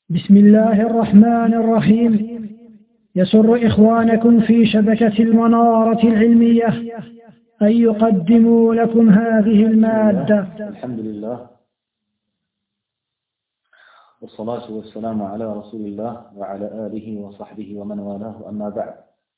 بسم الله الرحمن الرحيم. يسر إخوانكم في شبكة المنارة العلمية أن يقدموا لكم هذه المادة. الحمد لله والصلاة والسلام على رسول الله وعلى آله وصحبه ومن والاه، أما بعد.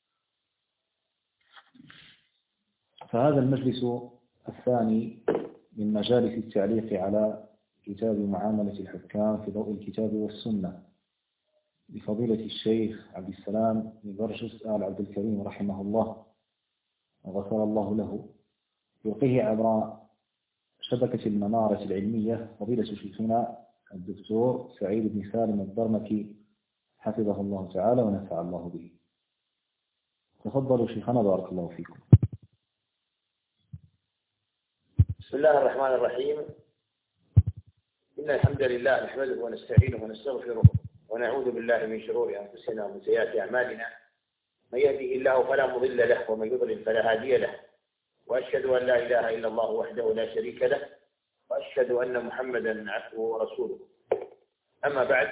فهذا المجلس الثاني من مجالس التعليق على كتاب معاملة الحكام في ضوء الكتاب والسنة لفضيلة الشيخ عبد السلام بن برجس آل عبد الكريم رحمه الله وغفر الله له، يلقيه عبر شبكة المنارة العلمية فضيلة شيخنا الدكتور سعيد بن سالم الدرمكي حفظه الله تعالى ونفع الله به. تفضلوا شيخنا، بارك الله فيكم. بسم الله الرحمن الرحيم. إن الحمد لله نحمده ونستعينه ونستغفره ونعوذ بالله من شرور أنفسنا ومن سيئات أعمالنا. من يهده الله فلا مضل له ومن يضلل فلا هادي له، وأشهد أن لا إله إلا الله وحده لا شريك له، وأشهد أن محمدا عبده ورسوله. أما بعد،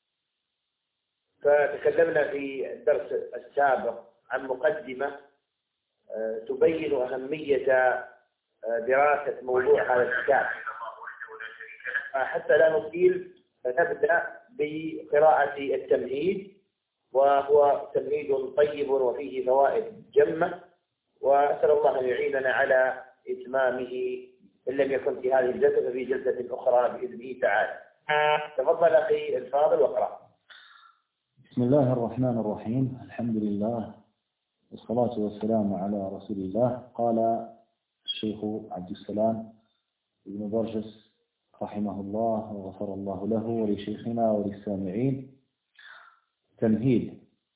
فتكلمنا في الدرس السابق عن مقدمة تبين أهمية دراسة موضوع هذا الكتاب. حتى لا نطيل نبدأ بقراءة التمهيد، وهو تمهيد طيب وفيه فوائد جمة، وأسأل الله أن يعيننا على إتمامه إن لم يكن في هذه الجلسة ففي جلسة أخرى بإذنه تعالى. تفضل أخي الفاضل واقرأ. بسم الله الرحمن الرحيم. الحمد لله والصلاة والسلام على رسول الله. قال الشيخ عبد السلام بن برجس رحمه الله وغفر الله له ولشيخنا وللسامعين: تمهيد.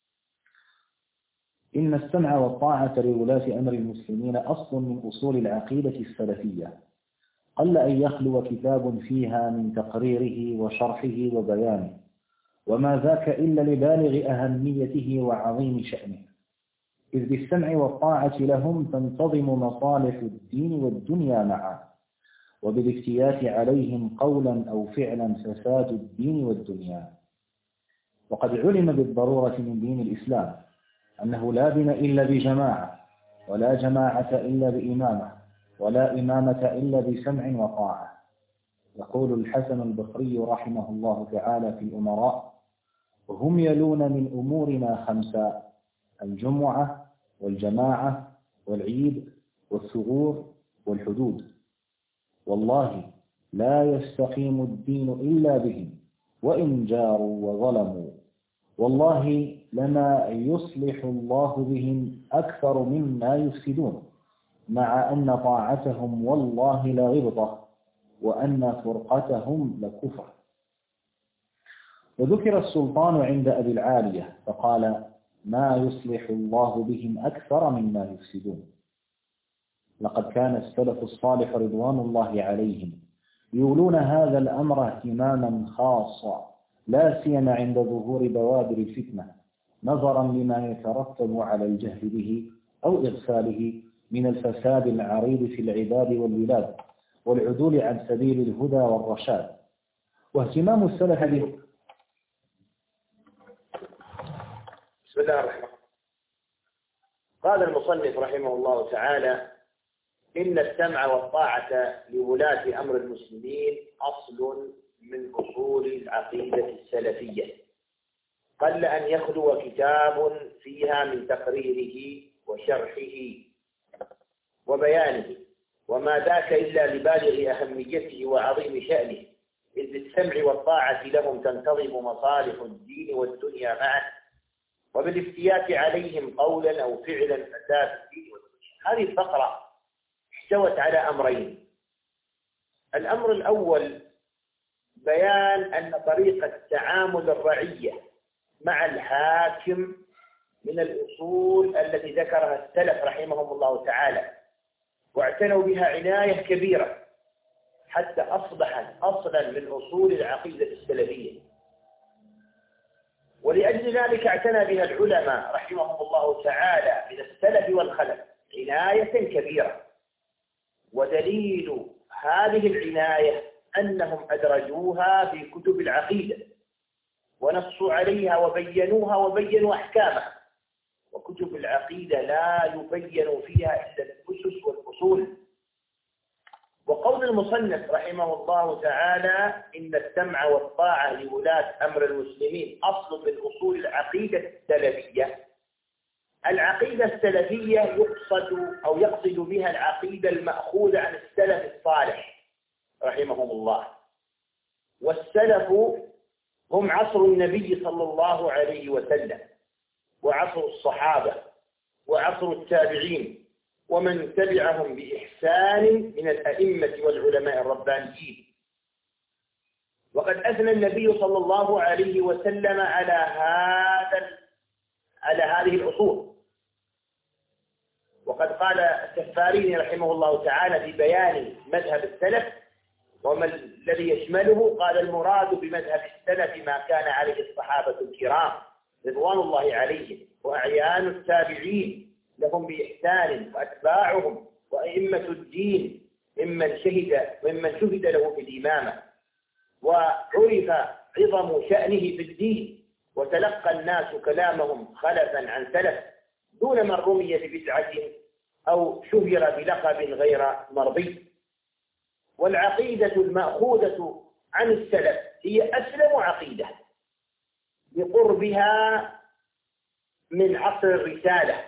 إن السمع والطاعة لولاة أمر المسلمين أصل من أصول العقيدة السلفية، قل أن يخلو كتاب فيها من تقريره وشرحه وبيانه، وما ذاك إلا لبالغ أهميته وعظيم شأنه، إذ بالسمع والطاعة لهم تنتظم مصالح الدين والدنيا معا، وبالافتيات عليهم قولا أو فعلا فساد الدين والدنيا. وقد علم بالضرورة من دين الإسلام أنه لا دين إلا بجماعة، ولا جماعة إلا بإمامة، ولا إمامة إلا بسمع وطاعة. يقول الحسن البصري رحمه الله تعالى في الأمراء: وهم يلون من أمورنا خمسة: الجمعة والجماعة والعيد والثغور والحدود، والله لا يستقيم الدين إلا بهم وإن جاروا وظلموا، والله لما يصلح الله بهم أكثر مما يفسدون، مع أن طاعتهم والله لغبطة وأن فرقتهم لكفر. وذكر السلطان عند أبي العالية فقال: ما يصلح الله بهم أكثر مما يفسدون. لقد كان السلف الصالح رضوان الله عليهم يولون هذا الأمر اهتماما خاصا، لا سيما عند ظهور بوادر الفتنة، نظرا لما يترتب على الجهل به أو إغفاله من الفساد العريض في العباد والبلاد والعدول عن سبيل الهدى والرشاد. واهتمام السلف به. بسم الله الرحمن الرحيم. قال المصنف رحمه الله تعالى: إن السمع والطاعة لولاة أمر المسلمين أصل من أصول العقيدة السلفية، قل أن يخلو كتاب فيها من تقريره وشرحه وبيانه، وما ذاك إلا لبالغ أهميته وعظيم شأنه، إذ بالسمع والطاعة لهم تنتظم مصالح الدين والدنيا معا، وبالافتيات عليهم قولا أو فعلا فساد الدين والدنيا. هذه الفقرة احتوت على أمرين. الأمر الأول بيان أن طريقة تعامل الرعية مع الحاكم من الأصول التي ذكرها السلف رحمهم الله تعالى، واعتنوا بها عناية كبيرة حتى أصبحت أصلا من أصول العقيدة السلفية. ولأجل ذلك اعتنى بها العلماء رحمهم الله تعالى من السلف والخلف عناية كبيرة. ودليل هذه العناية أنهم أدرجوها في كتب العقيدة، ونصوا عليها وبينوها وبينوا أحكامها. وكتب العقيدة لا يبين فيها إلا الأسس والأصول. وقول المصنف رحمه الله تعالى إن السمع والطاعة لولاة أمر المسلمين أصل من أصول العقيدة السلفية. العقيدة السلفية يقصد بها العقيدة المأخوذة عن السلف الصالح رحمهم الله. والسلف هم عصر النبي صلى الله عليه وسلم، وعصر الصحابة، وعصر التابعين، ومن تبعهم بإحسان من الأئمة والعلماء الربانيين. وقد أثنى النبي صلى الله عليه وسلم على هذه الأصول. وقد قال السفاريني رحمه الله تعالى في بيان مذهب السلف وما الذي يشمله، قال المراد بمذهب السلف ما كان عليه الصحابة الكرام رضوان الله عليهم وأعيان التابعين لهم بإحسان وأتباعهم وأئمة الدين ممن شهد له بالإمامة وعرف عظم شأنه في الدين، وتلقى الناس كلامهم خلفا عن سلف دون من رمي ببدعة أو شهر بلقب غير مرضي. والعقيدة المأخوذة عن السلف هي أسلم عقيدة لقربها من عصر الرسالة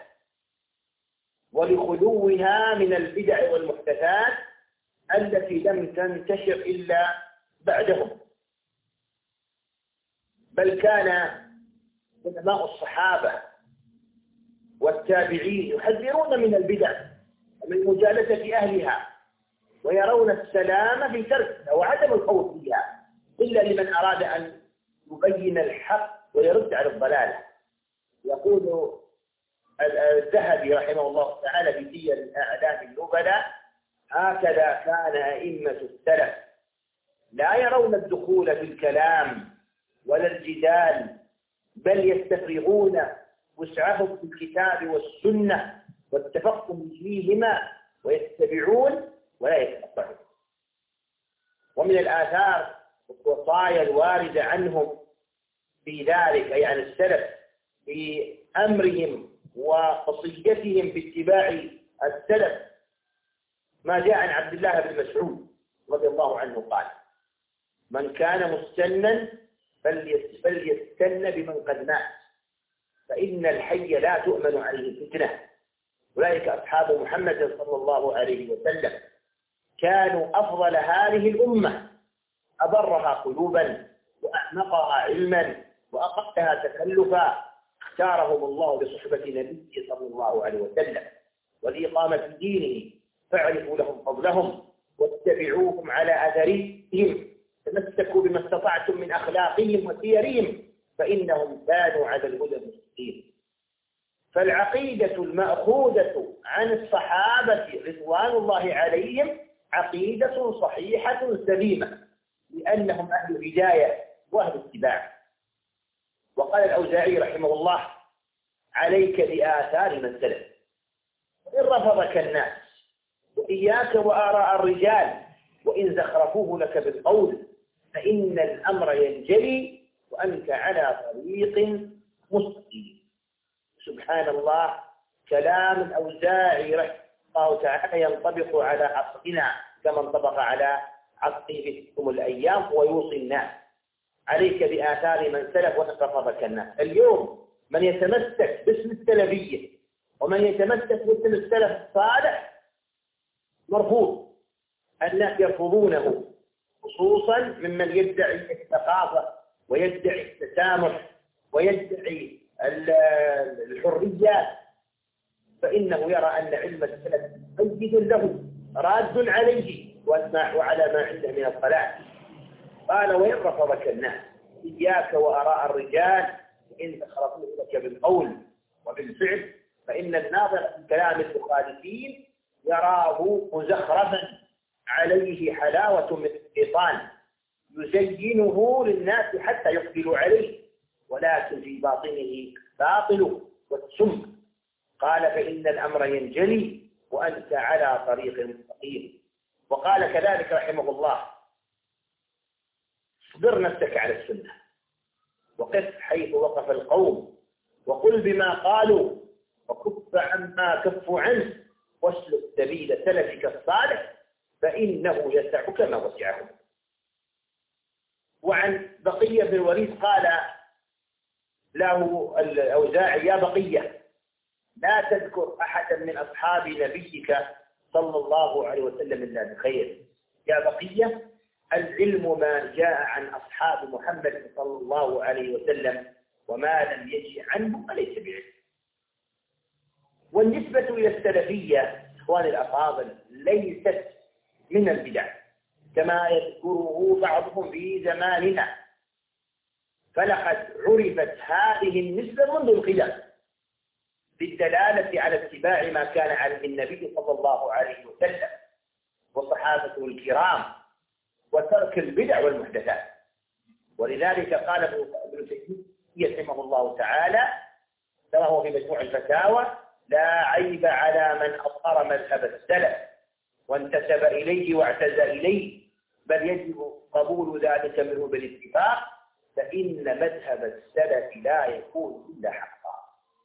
ولخلوها من البدع والمحدثات التي لم تنتشر إلا بعدهم. بل كان علماء الصحابة والتابعين يحذرون من البدع ومن مجالسة أهلها، ويرون السلام في تركها وعدم الخوض فيها إلا لمن أراد أن يبين الحق ويرد على الضلالة. يقول الذهبي رحمه الله تعالى في سير أعلام النبلاء: هكذا كان أئمة السلف لا يرون الدخول في الكلام ولا الجدال، بل يستفرغون وسعهم في الكتاب والسنة والتفقه فيهما ويتبعون ولا يتقطعون. ومن الآثار والوصايا الواردة عنهم في ذلك أي عن السلف في أمرهم ووصيتهم باتباع السلف ما جاء عن عبد الله بن مسعود رضي الله عنه قال: من كان مستنا فليستن بمن قد مات، فإن الحي لا تؤمن عليه الفتنة. أولئك أصحاب محمد صلى الله عليه وسلم كانوا أفضل هذه الأمة، أبرها قلوبا وأعمقها علما وأقلها تكلفا، اختارهم الله لصحبة نبيه صلى الله عليه وسلم ولإقامة دينه، فاعرفوا لهم فضلهم واتبعوهم على أثرهم، تمسكوا بما استطعتم من أخلاقهم وسيرهم، فإنهم كانوا على الهدى المستقيم. فالعقيدة المأخوذة عن الصحابة رضوان الله عليهم عقيدة صحيحة سليمة، لأنهم أهل هداية وأهل اتباع. وقال الأوزاعي رحمه الله: عليك بآثار من سلف وإن رفضك الناس، وإياك وآراء الرجال وإن زخرفوه لك بالقول، فإن الأمر ينجلي وأنت على طريق مستقيم. سبحان الله، كلام الأوزاعي رحمه الله تعالى ينطبق على عصرنا كما انطبق على عصره تلك الأيام، ويوصي الناس: عليك بآثار من سلف وإن رفضك الناس. اليوم من يتمسك باسم السلفية ومن يتمسك باسم السلف الصالح مرفوض، الناس يرفضونه، خصوصا ممن يدعي الثقافة ويدعي التسامح ويدعي الحريات، فإنه يرى أن علم السلف مجد له راد عليه وعلى ما عنده من الصلاح. قال: وإن رفضك الناس، إياك وآراء الرجال وإن تخرطوا لك بالقول وبالفعل، فإن الناظر في كلام المخالفين يراه مزخرفا عليه حلاوة من الشيطان يزينه للناس حتى يقبلوا عليه، ولكن في باطنه باطل والسم. قال: فإن الأمر ينجلي وأنت على طريق مستقيم. وقال كذلك رحمه الله: اصبر نفسك على السنة وقف وقف حيث وقف القوم، وقل بما قالوا، وكف عما كفوا عنه، واسلك سبيل سلفك الصالح فإنه يسعك ما وسعه. وعن بقية بن الوليد قال له الأوزاعي: يا بقية، لا تذكر أحدا من أصحاب نبيك صلى الله عليه وسلم إلا بخير. يا بقية، العلم ما جاء عن أصحاب محمد صلى الله عليه وسلم، وما لم يجي عنه فليس بعلم. والنسبة إلى السلفية إخواني الأفاضل ليست من البدع كما يذكره بعضهم في زماننا، فلقد عرفت هذه النسبة منذ القدم بالدلالة على اتباع ما كان عليه النبي صلى الله عليه وسلم وصحابته الكرام، وترك البدع والمحدثات. ولذلك قال ابن تيمية رحمه الله تعالى كما هو في مجموع الفتاوى: لا عيب على من أظهر مذهب السلف وانتسب إليه واعتزى إليه، بل يجب قبول ذلك منه بالاتفاق، فإن مذهب السلف لا يكون إلا حقا.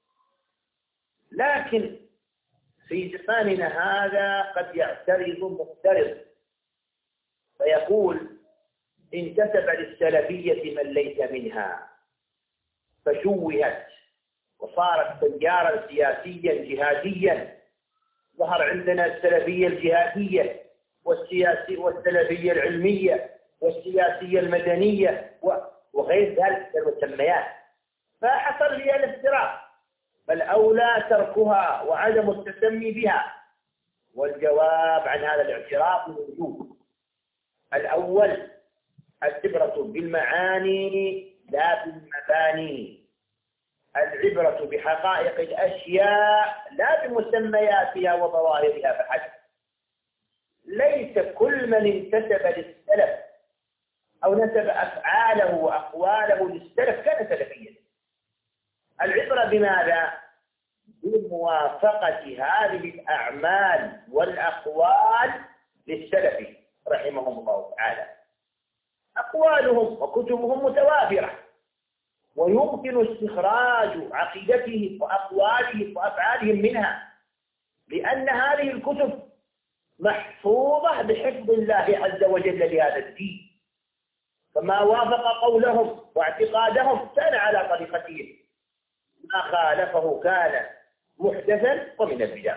لكن في زماننا هذا قد يعترض مقترض فيقول: انتسب للسلفية من ليس منها فشوهت وصارت تيارا سياسيا جهاديا. ظهر عندنا السلفية الجهادية والسلفية العلمية والسياسية المدنية وغير ذلك من المسميات، فحصل لي الافتراق، بل أولى تركها وعدم التسمي بها. والجواب عن هذا الاعتراف من وجوه: الأول العبرة بالمعاني لا بالمباني، العبرة بحقائق الأشياء لا بمسمياتها وظواهرها فحسب. ليس كل من انتسب للسلف أو نسب أفعاله وأقواله للسلف كان سلفيا. العبرة بماذا؟ بموافقة هذه الأعمال والأقوال للسلف رحمهم الله تعالى. أقوالهم وكتبهم متوافرة، ويمكن استخراج عقيدتهم وأقوالهم وأفعالهم منها، لأن هذه الكتب محفوظة بحفظ الله عز وجل لهذا الدين، فما وافق قولهم واعتقادهم كان على طريقتهم، ما خالفه كان محدثا ومن البدع.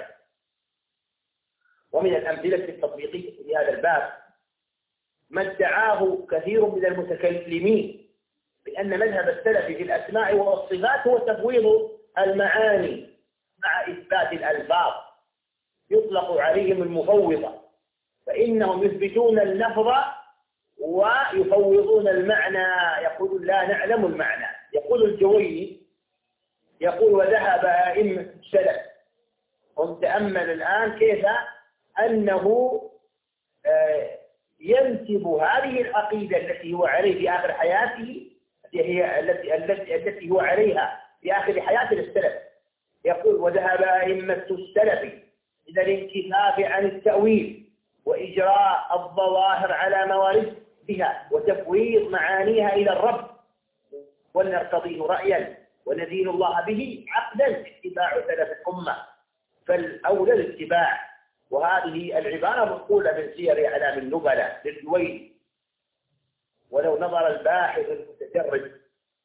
ومن الأمثلة التطبيقية في هذا الباب ما ادعاه كثير من المتكلمين بأن مذهب السلف في الأسماء والصفات هو تفويض المعاني مع إثبات الألفاظ، يطلق عليهم المفوضة، فإنهم يثبتون اللفظ ويفوضون المعنى، يقولون لا نعلم المعنى. يقول الجويني يقول: وذهب أئمة السلف. هم تأمل الآن كيف أنه ينسب هذه العقيدة التي هو عليه في آخر حياته، هي التي هو عليها في آخر حياته للسلف. يقول: وذهب أئمة السلف إلى الانكفاف عن التأويل وإجراء الظواهر على مواردها وتفويض معانيها إلى الرب، ولنرتضيه رأيا وندين الله به عقدا اتباع سلف الأمة، فالأولى الاتباع. وهذه العبارة منقولة من سير أعلام النبلاء للجويني، ولو نظر الباحث المتجرد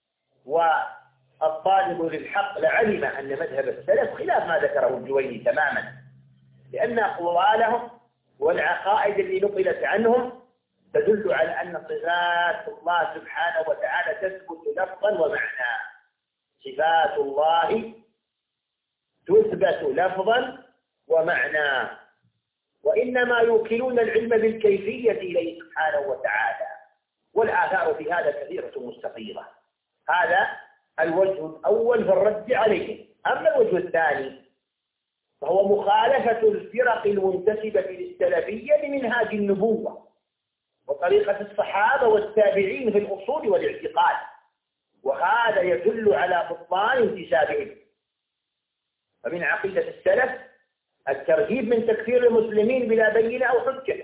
والطالب للحق لعلم أن مذهب السلف خلاف ما ذكره الجويني تماما، لأن أقوالهم والعقائد اللي نقلت عنهم تدل على أن صفات الله سبحانه وتعالى تثبت لفظا ومعنى. صفات الله تثبت لفظا ومعنى، وإنما يوكلون العلم بالكيفية إليه سبحانه وتعالى، والآثار في هذا كثيرة مستفيضة. هذا الوجه الأول في الرد عليه. أما الوجه الثاني فهو مخالفة الفرق المنتسبة للسلفية لمنهاج النبوة وطريقة الصحابة والتابعين في الأصول والاعتقاد، وهذا يدل على بطلان انتسابهم. فمن عقيدة السلف الترهيب من تكفير المسلمين بلا بينة أو حجة،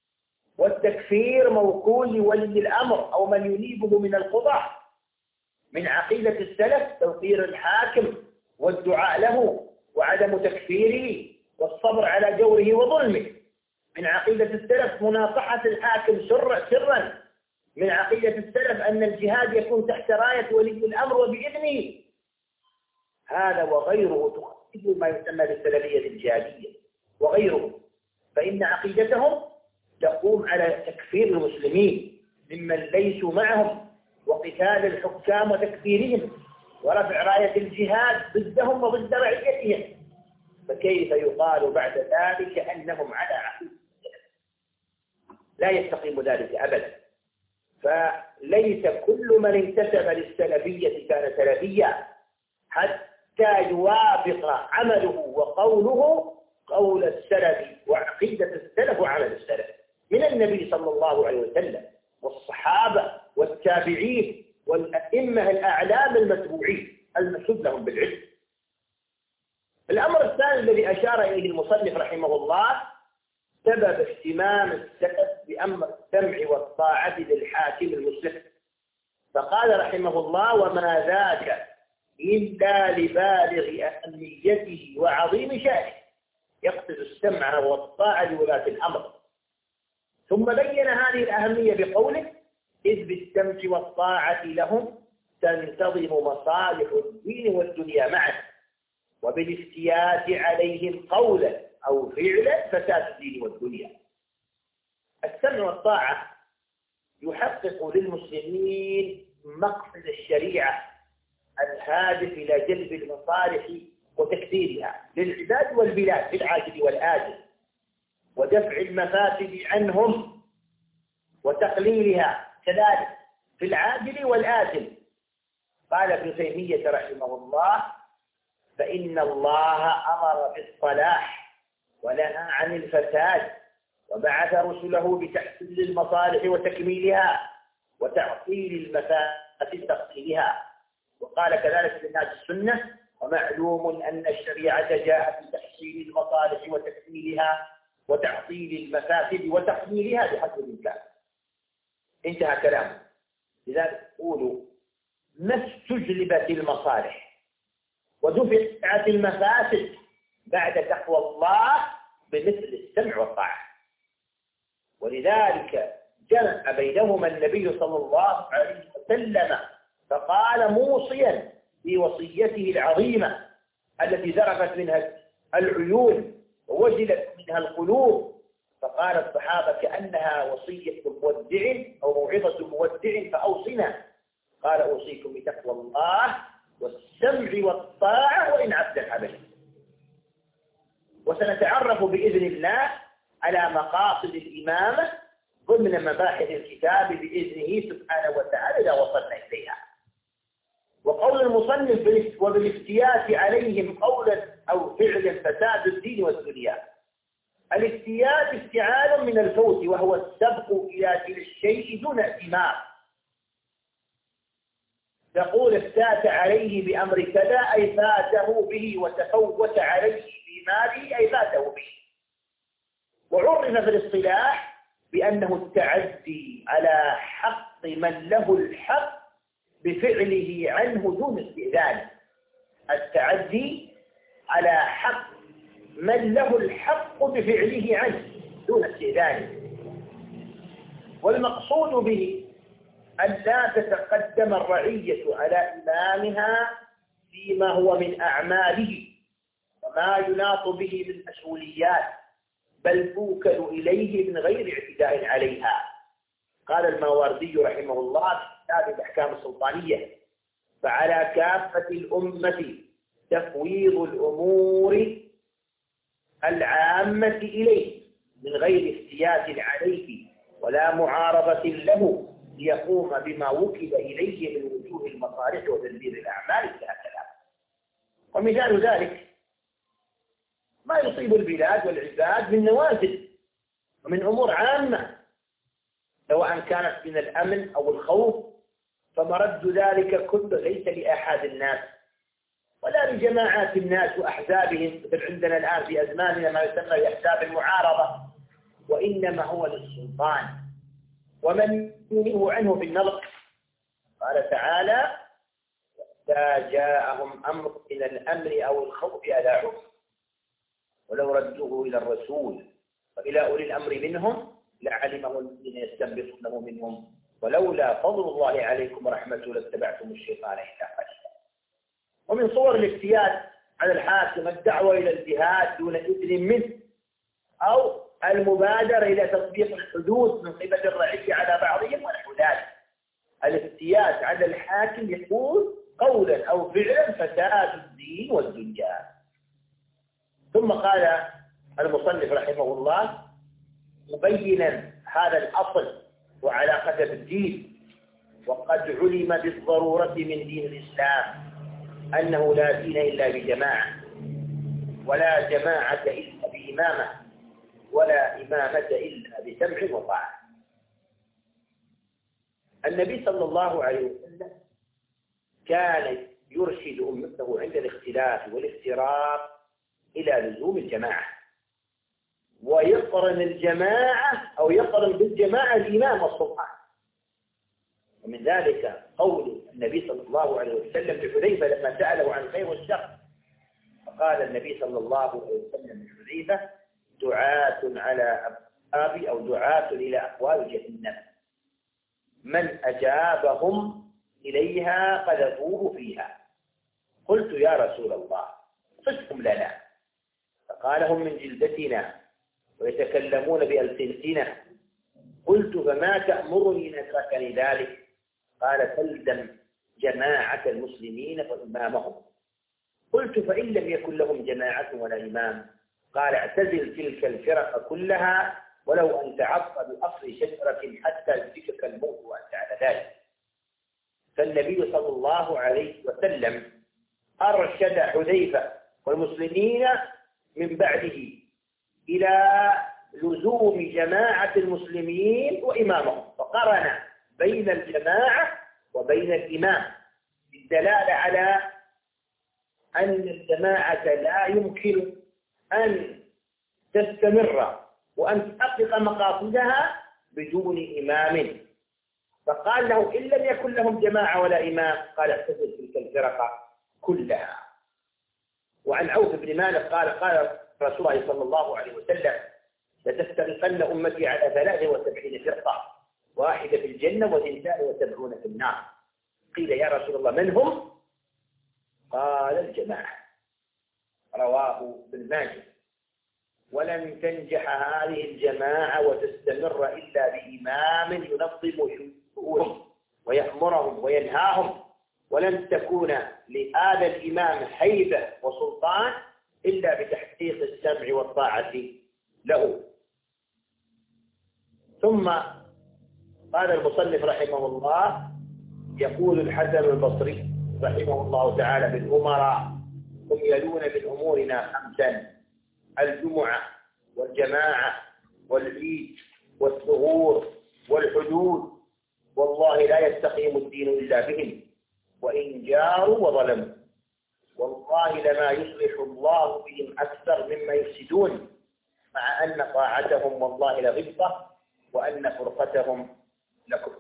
والتكفير موكول لولي الأمر أو من ينيبه من القضاة، من عقيدة السلف توقير الحاكم والدعاء له وعدم تكفيره والصبر على جوره وظلمه. من عقيدة السلف مناصحة الحاكم سرا. من عقيدة السلف أن الجهاد يكون تحت راية ولي الأمر وبإذنه. هذا وغيره تخالف ما يسمى بالسلفية الجهادية وغيره، فإن عقيدتهم تقوم على تكفير المسلمين ممن ليسوا معهم وقتال الحكام وتكفيرهم ورفع راية الجهاد ضدهم وضد رعيتهم. فكيف يقال بعد ذلك أنهم على عقيدة؟ لا يستقيم ذلك أبدا. فليس كل من انتسب للسلفية كان سلفيا حتى يوافق عمله وقوله قول السلف وعقيدة السلف وعمل السلف من النبي صلى الله عليه وسلم والصحابة والتابعين والأئمة الأعلام المتبوعين المشهود لهم بالعلم. الأمر الثاني الذي أشار إليه المصنف رحمه الله سبب اهتمام السلف بأمر السمع والطاعة للحاكم المسلم، فقال رحمه الله: وما ذاك إلا لبالغ أهميته وعظيم شأنه، يقصد السمع والطاعة لولاة الأمر. ثم بين هذه الأهمية بقوله: إذ بالسمع والطاعة لهم تنتظم مصالح الدين والدنيا معا، وبالافتيات عليهم قولا أو فعلا فساد الدين والدنيا. السمع والطاعة يحقق للمسلمين مقصد الشريعة الهادف إلى جلب المصالح وتكثيرها للعباد والبلاد في العاجل والآجل، ودفع المفاسد عنهم وتقليلها كذلك في العاجل والآجل. قال ابن تيمية رحمه الله: فإن الله أمر بالصلاح ونهى عن الفساد، وبعث رسله بتحصيل المصالح وتكميلها وتعطيل المفاسد تقليلها. وقال كذلك في الناس السنة: ومعلوم أن الشريعة جاءت بتحصيل المصالح وتكميلها وتعطيل المفاسد وتقليلها بحسب الإمكان. انتهى كلامه. لذلك قولوا: ما استجلبت المصالح ودفعت المفاسد بعد تقوى الله بمثل السمع والطاعة. ولذلك جمع بينهما النبي صلى الله عليه وسلم، فقال موصيا في وصيته العظيمة التي ذرفت منها العيون ووجلت منها القلوب، فقال الصحابة: كأنها وصية مودع أو موعظة مودع فأوصنا. قال: أوصيكم بتقوى الله والسمع والطاعة وإن عبدا حبشا. وسنتعرف بإذن الله على مقاصد الإمامة ضمن مباحث الكتاب بإذنه سبحانه وتعالى إذا وصلنا إليها. وقول المصنف: وبالافتيات عليهم قولا أو فعلا فساد الدين والدنيا. الافتيات افتعال من الفوت، وهو السبق إلى الشيء دون ائتمار. تقول: افتات عليه بأمر كذا أي فاته به، وتفوت عليه بماله أي فاته به. وعرف في الاصطلاح بأنه التعدي على حق من له الحق بفعله عنه دون استئذانه. التعدي على حق من له الحق بفعله عنه دون استئذانه. والمقصود به أن لا تتقدم الرعية على إمامها فيما هو من أعماله وما يناط به من مسؤوليات، بل توكل إليه من غير اعتداء عليها. قال الماوردي رحمه الله في كتاب الأحكام السلطانية: فعلى كافة الأمة تفويض الأمور العامة إليه من غير افتيات عليه ولا معارضة له، ليقوم بما وكل إليه من وجوه المصالح وتدبير الأعمال كهكذا. ومثال ذلك ما يصيب البلاد والعباد من نوازل ومن أمور عامة، سواء كانت من الأمن أو الخوف، فمرد ذلك كله ليس لأحد الناس ولا لجماعات الناس وأحزابهم مثل عندنا الآن في أزماننا ما يسمى بأحزاب المعارضة، وإنما هو للسلطان ومن ينهه عنه في النظر. قال تعالى: إذا جاءهم أمر من الأمر أو الخوف أذاعوه ولو ردوه إلى الرسول وإلى أولي الأمر منهم لعلمه الذين يستنبطونه منهم ولولا فضل الله عليكم ورحمته لاتبعتم الشيطان إلا قليلا. ومن صور الافتيات على الحاكم الدعوة إلى الجهاد دون إذن منه أو المبادرة إلى تطبيق الحدود من قبل الرعية على بعضهم ونحو ذلك. الافتيات على الحاكم يكون قولا أو فعلا فساد الدين والدنيا. ثم قال المصنف رحمه الله مبينا هذا الأصل وعلاقته بالدين: وقد علم بالضرورة من دين الإسلام أنه لا دين إلا بجماعة، ولا جماعة إلا بإمامة، ولا إمامة إلا بسمع وطاعة. النبي صلى الله عليه وسلم كان يرشد أمته عند الاختلاف والافتراق إلى لزوم الجماعة، ويقرن الجماعة أو يقرن بالجماعة الإمام والسلطان. ومن ذلك قول النبي صلى الله عليه وسلم لحذيفة لما سأله عن الخير والشر، فقال النبي صلى الله عليه وسلم لحذيفة: دعاة على أبواب أو دعاة إلى أبواب جهنم، من أجابهم إليها قذفوه فيها. قلت: يا رسول الله صفهم لنا. فقال: هم من جلدتنا ويتكلمون بألسنتنا. قلت: فما تأمرني أن أتركني ذلك؟ قال: تلزم جماعة المسلمين وإمامهم. قلت: فإن لم يكن لهم جماعة ولا إمام؟ قال: اعتزل تلك الفرق كلها ولو أن تعض بأصل شجرة حتى يدركك الموت وأنت على ذلك. فالنبي صلى الله عليه وسلم أرشد حذيفة والمسلمين من بعده إلى لزوم جماعة المسلمين وإمامهم، فقرن بين الجماعة وبين الإمام بالدلالة على أن الجماعة لا يمكن أن تستمر وأن تحقق مقاصدها بدون إمام. فقال له: إن لم يكن لهم جماعة ولا إمام، قال: اعتزل تلك الفرقة كلها. وعن عوف بن مالك قال رسول الله صلى الله عليه وسلم: لتفترقن أمتي على 73 فرقة، واحدة في الجنة و72 في النار. قيل: يا رسول الله من هم؟ قال: الجماعة. رواه ابن ماجه. ولن تنجح هذه الجماعة وتستمر إلا بإمام ينظم شؤونهم ويأمرهم وينهاهم، ولن تكون لهذا الإمام هيبة وسلطان إلا بتحقيق السمع والطاعة له. ثم قال المصنف رحمه الله: يقول الحسن البصري رحمه الله تعالى: بالأمراء هم يلون من أمورنا 5: الجمعة والجماعة والعيد والثغور والحدود، والله لا يستقيم الدين إلا بهم، وإن جاروا وظلموا، والله لما يصلح الله بهم أكثر مما يفسدون، مع أن طاعتهم والله لغبطة وأن فرقتهم لكفر.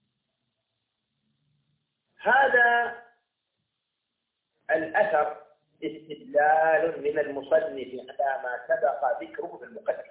هذا الأثر استدلال من المصنف على ما سبق ذكره في المقدمة.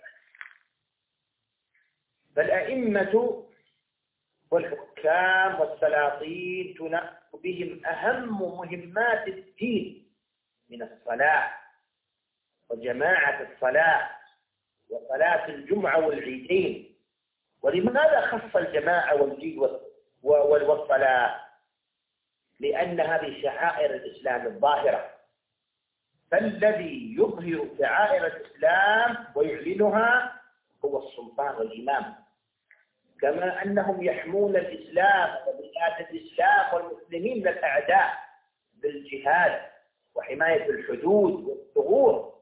فالأئمة والحكام والسلاطين تنقل بهم أهم مهمات الدين من الصلاة وجماعة الصلاة وصلاة الجمعة والعيدين. ولماذا خص الجماعة والعيد والصلاة؟ لأن هذه شعائر الإسلام الظاهرة، فالذي يظهر شعائر الإسلام ويعلنها هو السلطان والإمام، كما أنهم يحمون الإسلام وبلاد الإسلام والمسلمين من الأعداء بالجهاد وحماية الحدود والثغور.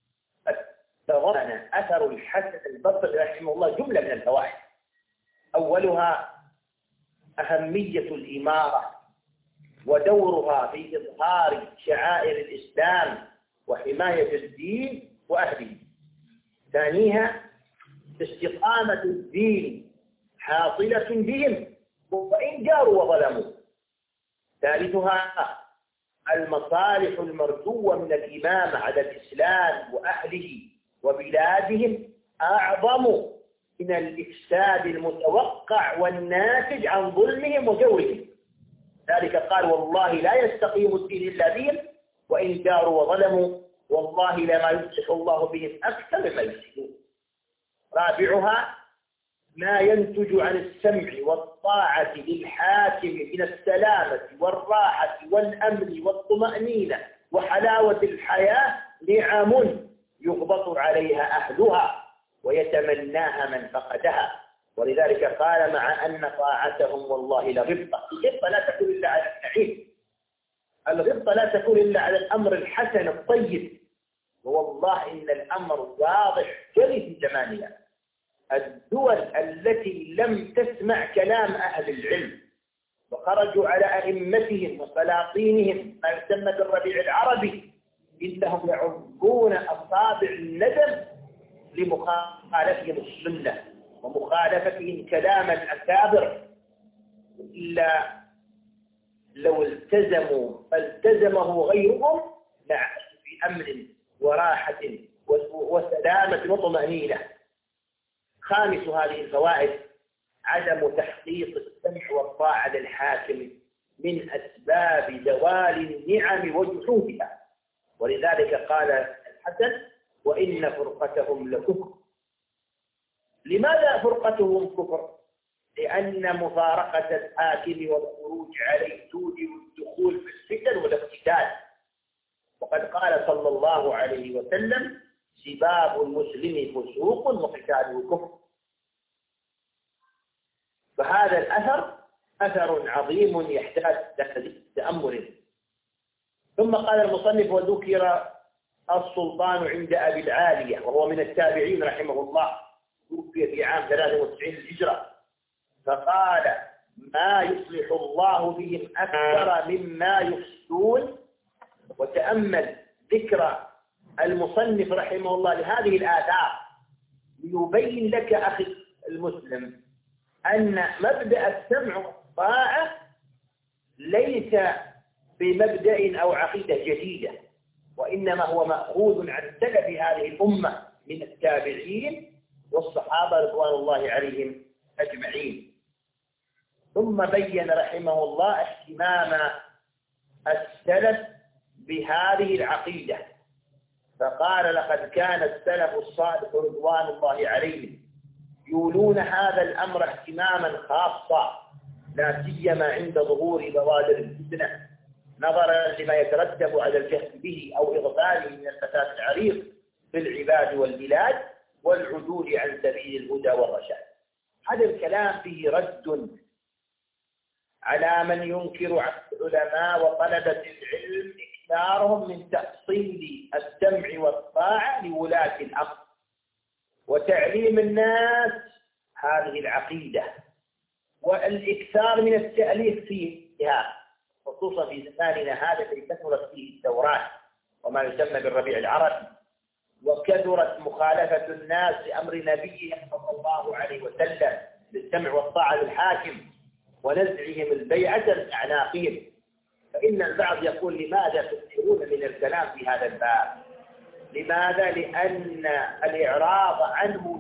تضمن أثر الحسن البصري رحمه الله جملة من الفوائد، أولها أهمية الإمارة ودورها في إظهار شعائر الإسلام وحماية الدين وأهله. ثانيها استقامة الدين حاصلة بهم وإن جاروا وظلموا. ثالثها المصالح المرجوة من الإمامة على الإسلام وأهله وبلادهم أعظم من الإفساد المتوقع والناتج عن ظلمهم وجورهم. ذلك قال: والله لا يستقيم الدين إلا بهم وإن جاروا وظلموا والله لما يصلح الله بهم أكثر مما يفسدون. رابعها ما ينتج عن السمع والطاعة للحاكم من السلامة والراحة والأمن والطمأنينة وحلاوة الحياة نعم يغبط عليها أهلها ويتمناها من فقدها. ولذلك قال: مع أن طاعتهم والله لغبطة. الغبطة لا تكون إلا على النعيم، الغبطة لا تكون إلا على الأمر الحسن الطيب. والله إن الأمر واضح جلي في زماننا. الدول التي لم تسمع كلام أهل العلم وخرجوا على أئمتهم وسلاطينهم ما يسمى بالربيع العربي إنهم يعضون أصابع الندم لمخالفتهم السنة ومخالفتهم كلام الأكابر، إلا لو التزمه غيرهم لعاشوا في أمن وراحة وسلامة وطمأنينة. خامس هذه الفوائد عدم تحقيق السمع والطاعة للحاكم من أسباب زوال النعم وجحودها. ولذلك قال الحسن: وإن فرقتهم لكفر. لماذا فرقتهم كفر؟ لأن مفارقة الحاكم والخروج عليه توجب الدخول في الفتن والاقتتال. وقد قال صلى الله عليه وسلم: سباب المسلم فسوق وقتاله كفر. فهذا الأثر أثر عظيم يحتاج تأمل. ثم قال المصنف: وذكر السلطان عند أبي العالية وهو من التابعين رحمه الله، توفي في عام 93 الهجرة، فقال: ما يصلح الله بهم أكثر مما يفسدون. وتأمل ذكر المصنف رحمه الله لهذه الآثار ليبين لك أخي المسلم أن مبدأ السمع والطاعة ليس بمبدأ أو عقيدة جديدة، وإنما هو مأخوذ عن سلف هذه الأمة من التابعين والصحابة رضوان الله عليهم أجمعين. ثم بين رحمه الله اهتمام السلف بهذه العقيدة، فقال: لقد كان السلف الصالح رضوان الله عليهم يولون هذا الأمر اهتماما خاصا، لا سيما عند ظهور بوادر الفتنة، نظرا لما يترتب على الجهل به أو إغفاله من الفساد العريض في العباد والبلاد والعدول عن سبيل الهدى والرشاد. هذا الكلام فيه رد على من ينكر على العلماء وطلبة العلم إكثارهم من تأصيل السمع والطاعة لولاة الأمر وتعليم الناس هذه العقيدة والإكثار من التأليف فيها، خصوصا في زماننا هذا الذي كثرت فيه الثورات وما يسمى بالربيع العربي، وكثرت مخالفة الناس لأمر نبيهم صلى الله عليه وسلم بالسمع والطاعة للحاكم ونزعهم البيعة من أعناقهم. فإن البعض يقول: لماذا تكثرون من الكلام في هذا الباب؟ لماذا؟ لأن الإعراض عنه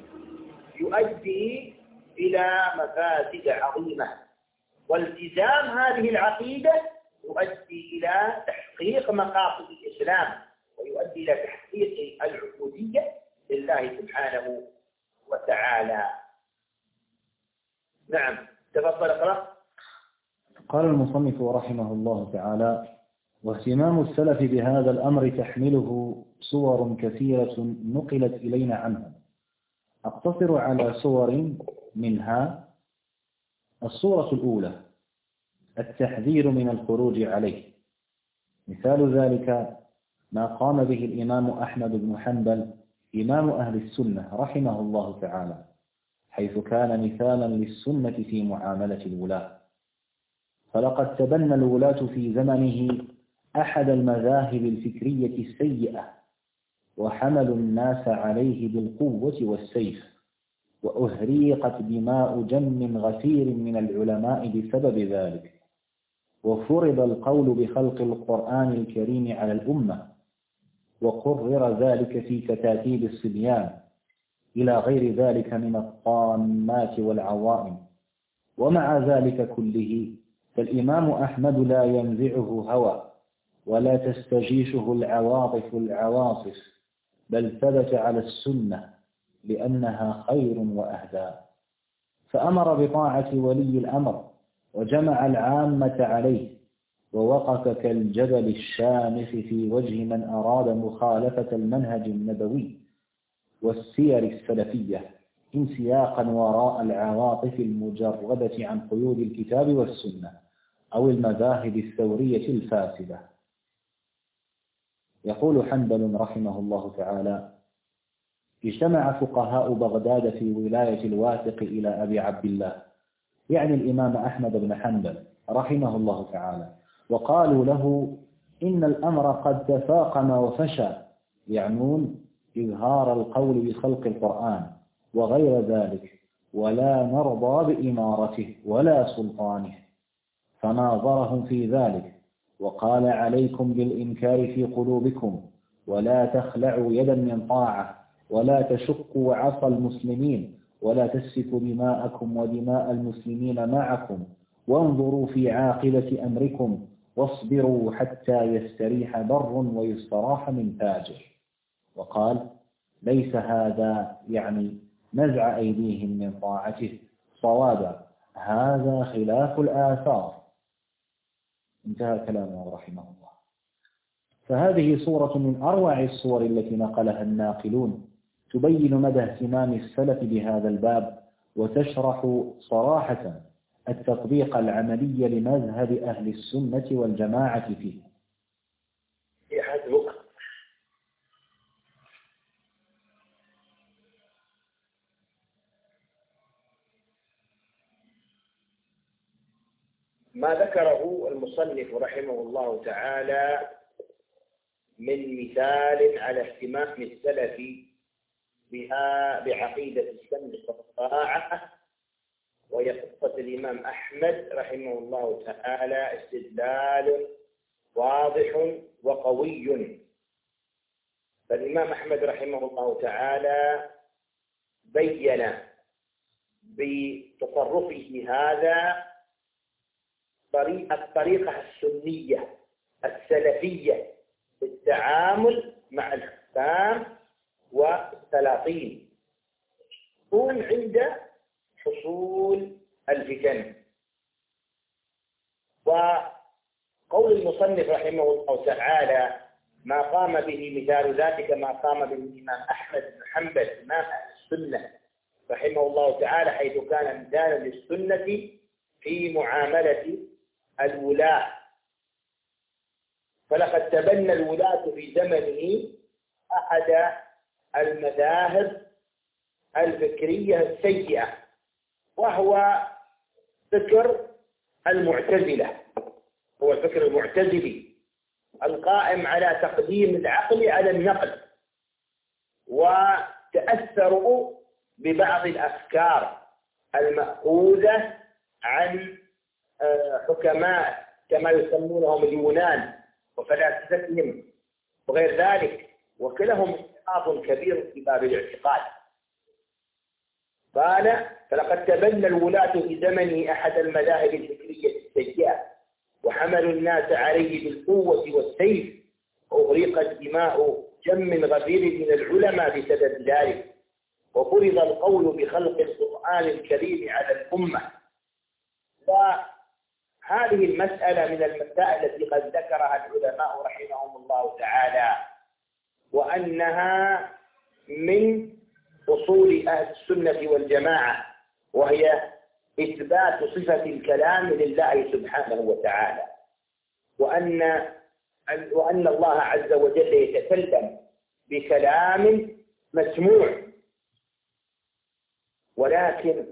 يؤدي إلى مفاسد عظيمة، والتزام هذه العقيدة يؤدي إلى تحقيق مقاصد الإسلام ويؤدي إلى تحقيق العبودية لله سبحانه وتعالى. نعم، تفضل اقرأ. قال المصنف رحمه الله تعالى: واهتمام السلف بهذا الأمر تحمله صور كثيرة نقلت إلينا عنهم، أقتصر على صور منها. الصورة الأولى: التحذير من الخروج عليه. مثال ذلك ما قام به الإمام أحمد بن حنبل إمام أهل السنة رحمه الله تعالى، حيث كان مثالا للسنة في معاملة الولاة. فلقد تبنى الولاة في زمنه أحد المذاهب الفكرية السيئة، وحملوا الناس عليه بالقوة والسيف، وأهريقت دماء جم غفير من العلماء بسبب ذلك. وفرض القول بخلق القرآن الكريم على الأمة، وقرر ذلك في كتاتيب الصبيان إلى غير ذلك من الطامات والعوائم. ومع ذلك كله فالإمام أحمد لا ينزعه هوى ولا تستجيشه العواطف، بل ثبت على السنة لأنها خير وأهدى، فأمر بطاعة ولي الأمر وجمع العامة عليه، ووقف كالجبل الشامخ في وجه من أراد مخالفة المنهج النبوي والسير السلفية انسياقا وراء العواطف المجردة عن قيود الكتاب والسنة أو المذاهب الثورية الفاسدة. يقول حنبل رحمه الله تعالى: اجتمع فقهاء بغداد في ولاية الواثق إلى أبي عبد الله، يعني الإمام أحمد بن حنبل رحمه الله تعالى، وقالوا له: إن الأمر قد تفاقم وفشى، يعنون إظهار القول بخلق القرآن وغير ذلك، ولا نرضى بإمارته ولا سلطانه، فناظرهم في ذلك وقال: عليكم بالإنكار في قلوبكم، ولا تخلعوا يدا من طاعة، ولا تشقوا عصا المسلمين، ولا تسفكوا دماءكم ودماء المسلمين معكم، وانظروا في عاقبة أمركم، واصبروا حتى يستريح بر ويستراح من فاجر. وقال: ليس هذا يعني نزع أيديهم من طاعته صوابا، هذا خلاف الآثار. انتهى كلامه رحمه الله. فهذه صورة من أروع الصور التي نقلها الناقلون، تبين مدى اهتمام السلف بهذا الباب، وتشرح صراحة التطبيق العملي لمذهب أهل السنة والجماعة فيه. حسبك. ما ذكره المصنف رحمه الله تعالى من مثال على اهتمام السلف بها بعقيدة السمع والطاعة وهي قصة الإمام أحمد رحمه الله تعالى استدلال واضح وقوي. فالإمام أحمد رحمه الله تعالى بين بتصرفه هذا الطريقة السنية السلفية في التعامل مع الحكام والسلاطين تكون عند حصول الفتن. وقول المصنف رحمه الله تعالى ما قام به مثال ذلك ما قام به الإمام أحمد بن حنبل إمام السنة رحمه الله تعالى، حيث كان مثالا للسنة في معاملة الولاة. فلقد تبنى الولاة في زمنه أحد المذاهب الفكرية السيئة، وهو فكر المعتزلة، هو الفكر المعتزلي القائم على تقديم العقل على النقل، وتأثروا ببعض الأفكار المأخوذة عن حكماء كما يسمونهم اليونان وفلاسفتهم وغير ذلك، وكلهم اختلاط كبير في باب الاعتقاد. قال فلقد تبنى الولاة في زمنه أحد المذاهب الفكرية السيئة وحملوا الناس عليه بالقوة والسيف، وأغرقت دماء جم غفير من العلماء بسبب ذلك، وفرض القول بخلق القرآن الكريم على الأمة. وهذه المسألة من المسائل التي قد ذكرها العلماء رحمهم الله تعالى، وأنها من أصول أهل السنة والجماعة، وهي إثبات صفة الكلام لله سبحانه وتعالى، وأن الله عز وجل يتكلم بكلام مسموع، ولكن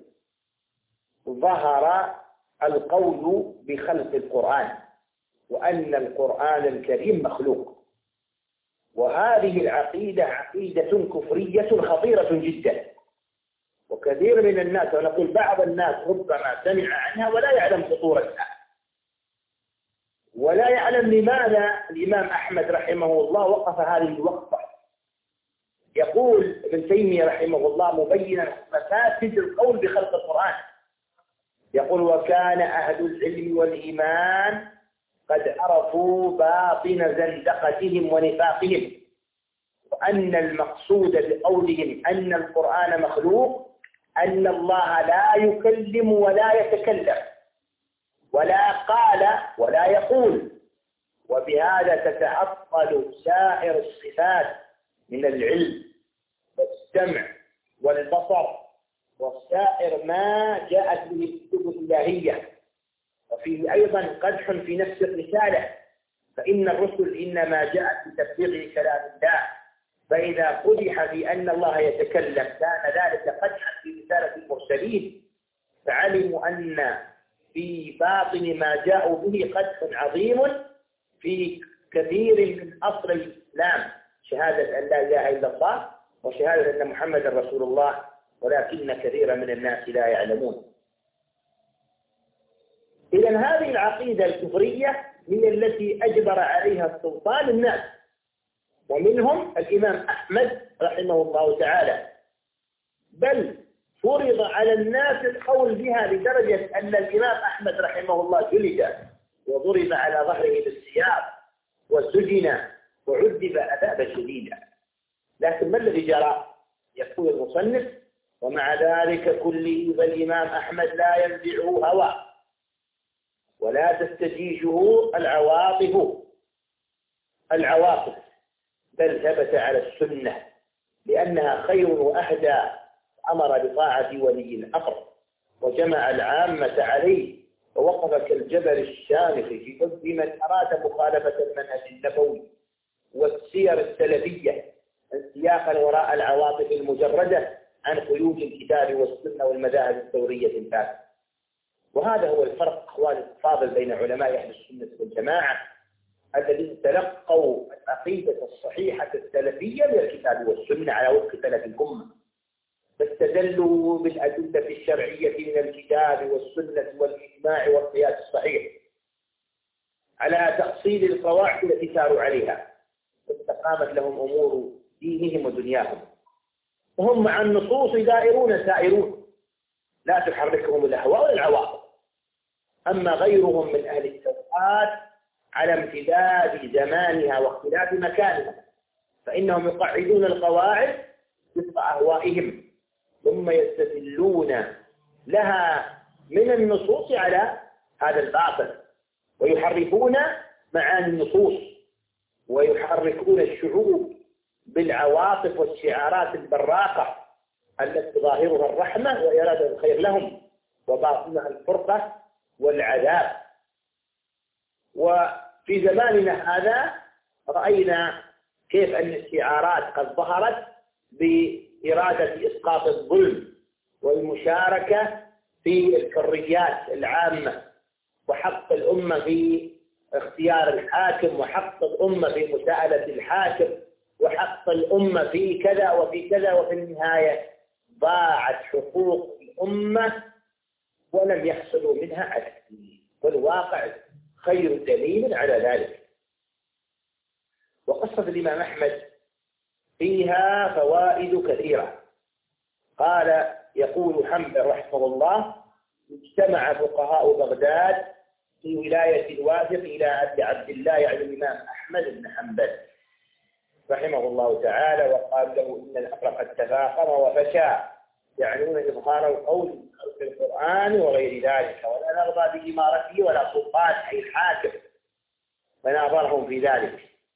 ظهر القول بخلق القرآن وأن القرآن الكريم مخلوق. وهذه العقيدة عقيدة كفرية خطيرة جدا، وكثير من الناس، ونقول بعض الناس ربما سمع عنها ولا يعلم خطورتها، ولا يعلم لماذا الإمام أحمد رحمه الله وقف هذه الوقفة. يقول ابن تيمية رحمه الله مبينا مفاسد القول بخلق القرآن، يقول: وكان أهل العلم والإيمان قد عرفوا باطن زندقتهم ونفاقهم، وأن المقصود بقولهم أن القرآن مخلوق أن الله لا يكلم ولا يتكلم ولا قال ولا يقول، وبهذا تتعطل سائر الصفات من العلم والسمع والبصر وسائر ما جاءت به الكتب الإلهية. وفيه أيضا قدح في نفس الرسالة، فإن الرسل إنما جاءت بتبليغ كلام الله، فإذا قدح في أن الله يتكلم كان ذلك قدحا في رسالة المرسلين، فعلموا أن في باطن ما جاءوا به قدح عظيم في كثير من أصل الإسلام، شهادة أن لا إله إلا الله وشهادة أن محمد رسول الله، ولكن كثيرا من الناس لا يعلمون. إذن هذه العقيدة الكفرية هي التي أجبر عليها السلطان الناس، ومنهم الإمام أحمد رحمه الله تعالى، بل فرض على الناس القول بها لدرجة أن الإمام أحمد رحمه الله جلد وضرب على ظهره بالسياط وسجن وعذب عذابا شديدا. لكن ما الذي جرى؟ يقول المصنف: ومع ذلك كله فالإمام أحمد لا ينزعه هوى ولا تستجيشه العواطف، بل ثبت على السنة لأنها خير وأهدى، أمر بطاعة ولي الأمر وجمع العامة عليه، ووقف كالجبل الشامخ في حب من أراد مخالفة المنهج النبوي والسير السلفية انسياقا وراء العواطف المجردة عن قيود الكتاب والسنة والمذاهب الثورية الفاسدة. وهذا هو الفرق أخواني الفاضل بين علماء أهل السنة والجماعة الذين تلقوا العقيدة الصحيحة السلفية من الكتاب والسنة على وفق سلف الأمة، فاستدلوا بالأدلة الشرعية من الكتاب والسنة والإجماع والقياس الصحيح على تأصيل القواعد التي ساروا عليها، واستقامت لهم أمور دينهم ودنياهم، وهم مع النصوص دائرون سائرون لا تحركهم الأهواء والعواطف. أما غيرهم من أهل التوقات على امتداد زمانها واختلاف مكانها فإنهم يقعدون القواعد وفق أهوائهم، ثم يستدلون لها من النصوص على هذا الباطل، ويحرفون معاني النصوص، ويحركون الشعوب بالعواطف والشعارات البراقة التي ظاهرها الرحمة وإرادة الخير لهم وباطنها الفرقة والعذاب. وفي زماننا هذا رأينا كيف أن الشعارات قد ظهرت بإرادة إسقاط الظلم والمشاركة في الحريات العامة وحق الأمة في اختيار الحاكم وحق الأمة في مساءلة الحاكم وحق الأمة في كذا وفي كذا، وفي النهاية ضاعت حقوق الأمة ولم يحصلوا منها على الدين، والواقع خير دليل على ذلك. وقصة الإمام أحمد فيها فوائد كثيرة. قال يقول حنبل رحمه الله: اجتمع فقهاء بغداد في ولاية الواثق إلى عبد الله يعني الإمام أحمد بن حنبل رحمه الله تعالى، وقال له: إن الأمر قد تفاقم وفشى، يعنون إظهار القول في القرآن وغير ذلك، ولا نرضى بإمارته ولا سلطان أي الحاكم، فناظرهم في ذلك.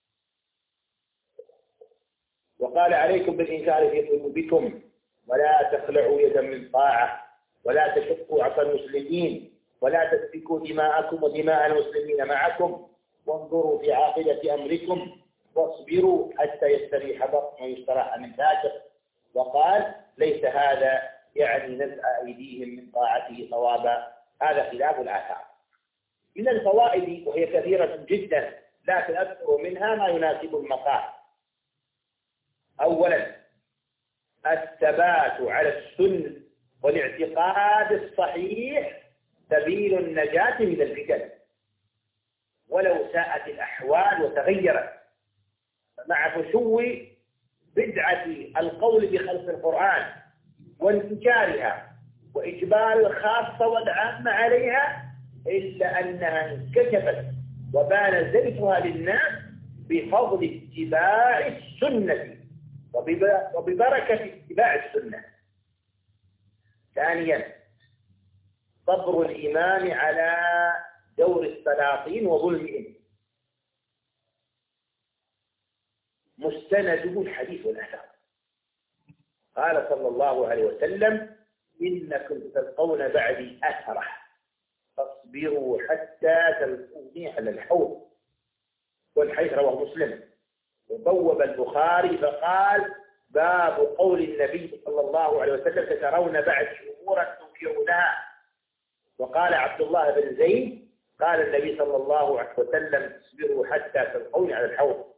وقال: عليكم بالإنكار في قلوبكم ولا تخلعوا يدا من طاعة ولا تشقوا عصا المسلمين ولا تسفكوا دماءكم ودماء المسلمين معكم، وانظروا في عاقبة أمركم واصبروا حتى يستريح بطن ويستراح من ذاكر. وقال: ليس هذا يعني نزع أيديهم من طاعته صوابا، هذا خلاف الآثار. من الفوائد وهي كثيرة جدا لكن أذكر منها ما يناسب المقام. أولا: الثبات على السنة والاعتقاد الصحيح سبيل النجاة من الفتن. ولو ساءت الأحوال وتغيرت. مع فشو بدعة القول بخلق القرآن وانتشارها وإجبار الخاصة والعامة عليها، إلا أنها انكشفت وبان زيفها للناس بفضل اتباع السنة وببركة اتباع السنة. ثانيا، صبر الإمام على دور السلاطين وظلمهم، مستنده الحديث والأثر. قال صلى الله عليه وسلم: إنكم تلقون بعدي أثرة فاصبروا حتى تلقوني على الحوض. والحديث رواه مسلم. وبوب البخاري فقال: باب قول النبي صلى الله عليه وسلم: سترون بعدي أمورا تنكرونها. وقال عبد الله بن زيد: قال النبي صلى الله عليه وسلم: اصبروا حتى تلقوني على الحوض.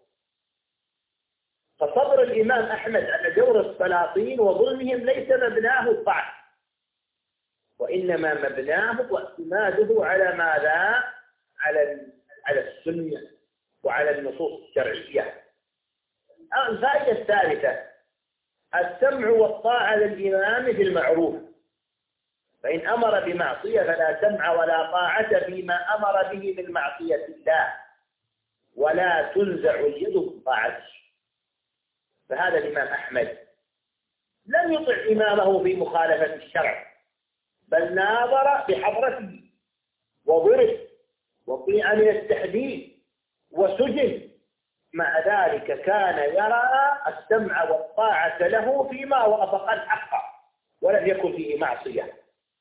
فصبر الإمام أحمد على جور السلاطين وظلمهم ليس مبناه الضعف، وإنما مبناه واعتماده على ماذا؟ على السنة وعلى النصوص الشرعية. الفائدة الثالثة: السمع والطاعة للإمام في المعروف، فإن أمر بمعصية فلا سمع ولا طاعة فيما أمر به من معصية الله، ولا تنزع اليد من طاعته. فهذا الإمام أحمد لم يطع إمامه في مخالفة الشرع، بل ناظر بحضرته وضرب وطيع من التحديد وسجن. مع ذلك كان يرى السمع والطاعة له فيما وافق الحق ولم يكن فيه معصية.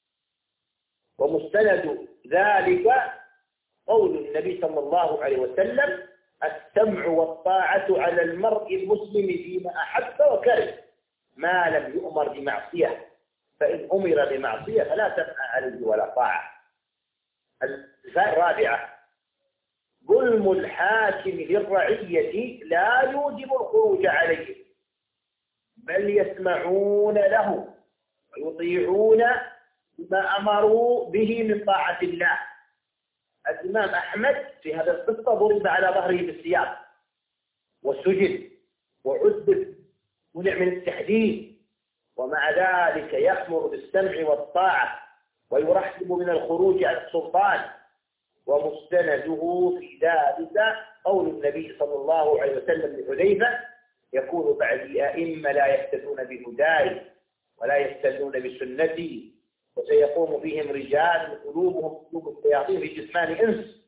ومستند ذلك قول النبي صلى الله عليه وسلم: السمع والطاعة على المرء المسلم فيما أحب وكره ما لم يؤمر بمعصية، فإن أمر بمعصية فلا سمع عليه ولا طاعة. الفائدة الرابعة: ظلم الحاكم للرعية لا يوجب الخروج عليه، بل يسمعون له ويطيعون ما أمروا به من طاعة الله. الإمام أحمد في هذا القصة ضرب على ظهره بالسياق والسجن وعذب منع من التحديد، ومع ذلك يأمر بالسمع والطاعة ويرحب من الخروج عن السلطان. ومستنده في ذلك قول النبي صلى الله عليه وسلم لحذيفة: يكون بعدي أئمة لا يهتدون بهداي ولا يستنون بسنتي، وسيقوم فيهم رجال قلوبهم قلوب الشياطين في جسمان إنس.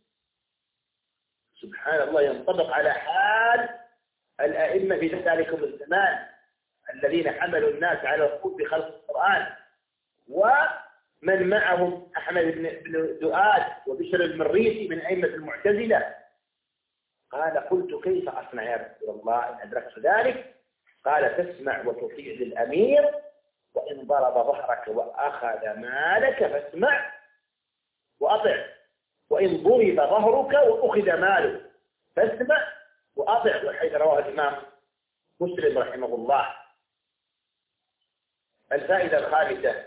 سبحان الله، ينطبق على حال الأئمة في ذلك الزمان الذين حملوا الناس على الخوض بخلق القرآن، ومن معهم أحمد بن دؤاد وبشر المريسي من أئمة المعتزلة. قال: قلت كيف أصنع يا رسول الله إن أدركت ذلك؟ قال: تسمع وتطيع للأمير، وإن ضرب ظهرك وأخذ مالك فاسمع وأطع، وإن ضرب ظهرك وأخذ مالك فاسمع وأطع. والحديث رواه الإمام مسلم رحمه الله. الفائدة الخامسة: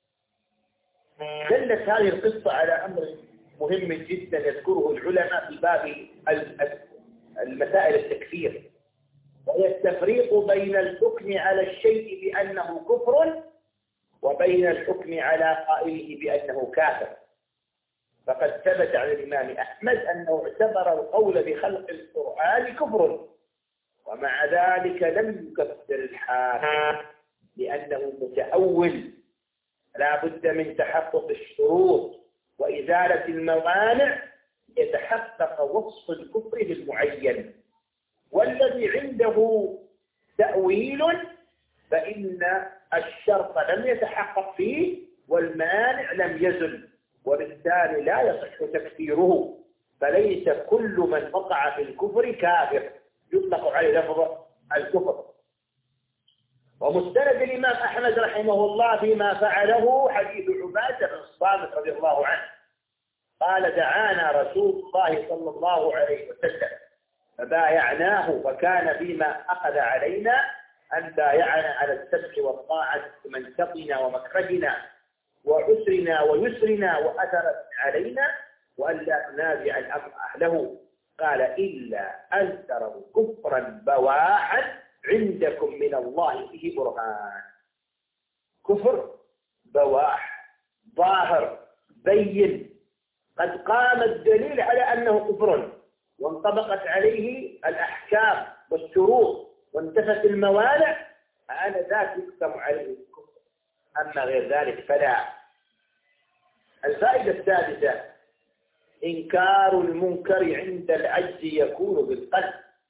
دلت هذه القصة على أمر مهم جدا يذكره العلماء في باب المسائل التكفير، وهي التفريق بين الحكم على الشيء بأنه كفر وبين الحكم على قائله بأنه كافر. فقد ثبت عن الإمام أحمد أنه اعتبر القول بخلق القرآن كفر، ومع ذلك لم يكفر الحاكم لأنه متأول. لا بد من تحقق الشروط وإزالة الموانع يتحقق وصف الكفر بالمعين. والذي عنده تأويل فإن الشرط لم يتحقق فيه والمانع لم يزل، وبالتالي لا يصح تكفيره. فليس كل من وقع في الكفر كافر يطلق عليه لفظ الكفر. ومستند الإمام أحمد رحمه الله فيما فعله حديث عبادة بن الصامت رضي الله عنه قال: دعانا رسول الله صلى الله عليه وسلم فبايعناه، وكان فيما أخذ علينا أن بايعنا على السمع والطاعة في منشطنا ومكرهنا وعسرنا ويسرنا، وأثر علينا وأن لا ننازع الأمر أهله. قال إلا أن تروا كفرا بواحا عندكم من الله فيه برهان. كفر بواح ظاهر بين، قد قام الدليل على أنه كفر وانطبقت عليه الأحكام والشروط وانتفت الموانع، آنذاك يحكم عليه الكفر. أما غير ذلك فلا. الفائدة الثالثة: إنكار المنكر عند العجز يكون بالقلب،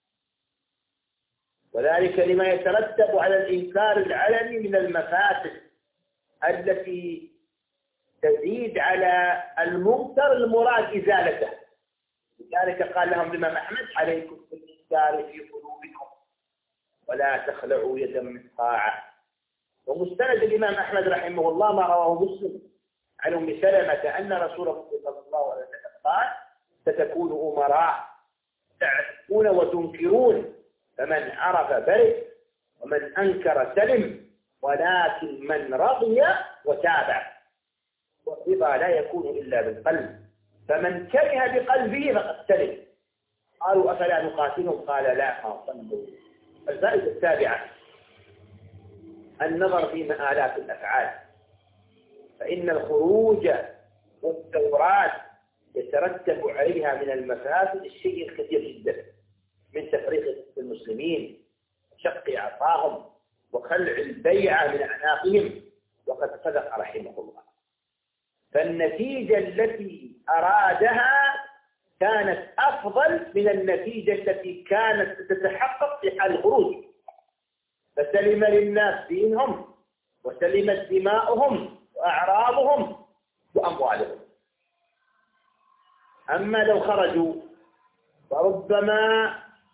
وذلك لما يترتب على الإنكار العلني من المفاسد التي تزيد على المنكر المراد إزالته. لذلك قال لهم الإمام أحمد: عليكم بالإنكار في قلوبكم ولا تخلعوا يدا من طاعة. ومستند الإمام أحمد رحمه الله ما رواه مسلم عن أم سلمة أن رسول الله صلى الله عليه وسلم قال: ستكون أمراء تعرفون وتنكرون، فمن عرف برئ ومن أنكر سلم، ولكن من رضي وتابع. والرضا لا يكون إلا بالقلب، فمن كره بقلبه فقد سلم. قالوا: أفلا نقاتلهم؟ قال: لا، صلوا. الفائدة السابعة: النظر في مآلات الأفعال، فإن الخروج والثورات يترتب عليها من المفاسد الشيء الكثير جدا، من تفريق المسلمين وشق أعصاهم وخلع البيعة من أعناقهم. وقد صدق رحمه الله. فالنتيجة التي أرادها كانت أفضل من النتيجة التي كانت تتحقق في حال الخروج، فسلم للناس دينهم وسلمت دماؤهم وأعراضهم وأموالهم. أما لو خرجوا فربما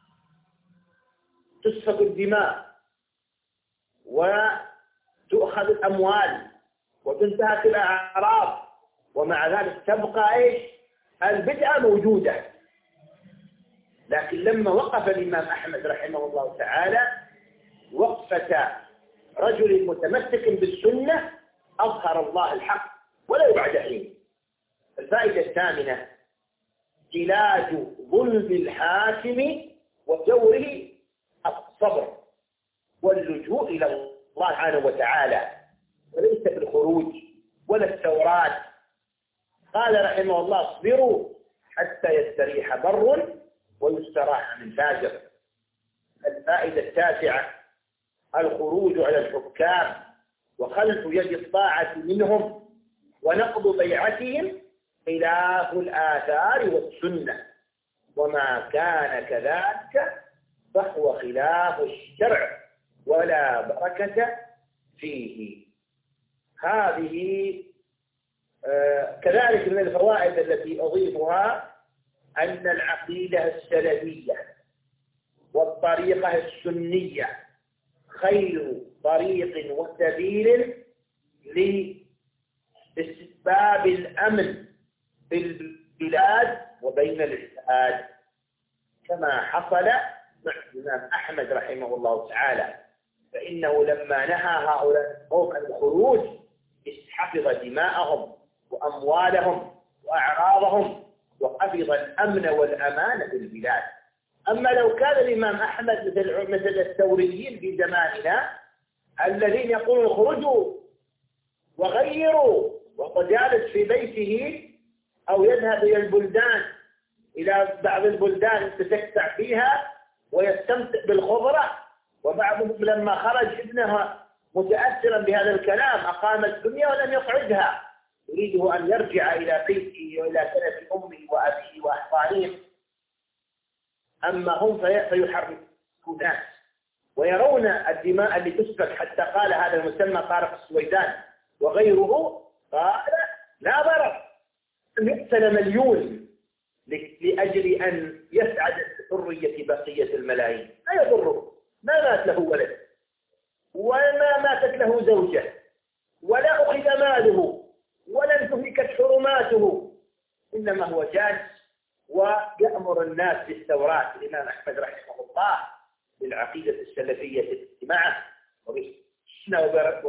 تسفك الدماء وتؤخذ الأموال وتنتهك الأعراض، ومع ذلك تبقى البدعة موجودة. لكن لما وقف الإمام أحمد رحمه الله تعالى وقفة رجل متمسك بالسنة أظهر الله الحق ولو بعد حين. الفائدة الثامنة: علاج ظلم الحاكم وجوره الصبر واللجوء إلى الله سبحانه وتعالى، وليس بالخروج ولا الثورات. قال رحمه الله: اصبروا حتى يستريح بر ويستراح من فاجر. الفائدة التاسعة: الخروج على الحكام وخلف يد الطاعة منهم ونقض بيعتهم خلاف الآثار والسنة، وما كان كذلك فهو خلاف الشرع ولا بركة فيه. هذه كذلك من الفوائد التي أضيفها أن العقيدة السلفية والطريقة السنية خير طريق وسبيل لاستتباب الأمن في البلاد وبين العباد، كما حصل مع الإمام أحمد رحمه الله تعالى. فإنه لما نهى هؤلاء القوم عن الخروج حفظ دماءهم وأموالهم وأعراضهم وحفظ الأمن والأمان في البلاد. أما لو كان الإمام أحمد مثل الثوريين في زماننا الذين يقولون اخرجوا وغيروا، وقد جالس في بيته أو يذهب إلى البلدان، إلى بعض البلدان يتسكع فيها ويستمتع بالخضرة، وبعضهم لما خرج ابنه متأثرا بهذا الكلام أقام الدنيا ولم يقعدها، يريده أن يرجع إلى بيته وإلى سنة أمه وأبيه وأحضانهم. أما هم فيحركون الناس ويرون الدماء اللي تسفك، حتى قال هذا المسمى طارق السويدان وغيره، قال: لا ضرر أن يقتل مليون لأجل أن يسعد الحرية بقية الملايين، لا يضره، ما مات له ولد وما ماتت له زوجة ولا أخذ ماله ولا انتهكت حرماته، إنما هو جالس ويأمر الناس بالثورات. الإمام أحمد رحمه الله بالعقيدة السلفية معه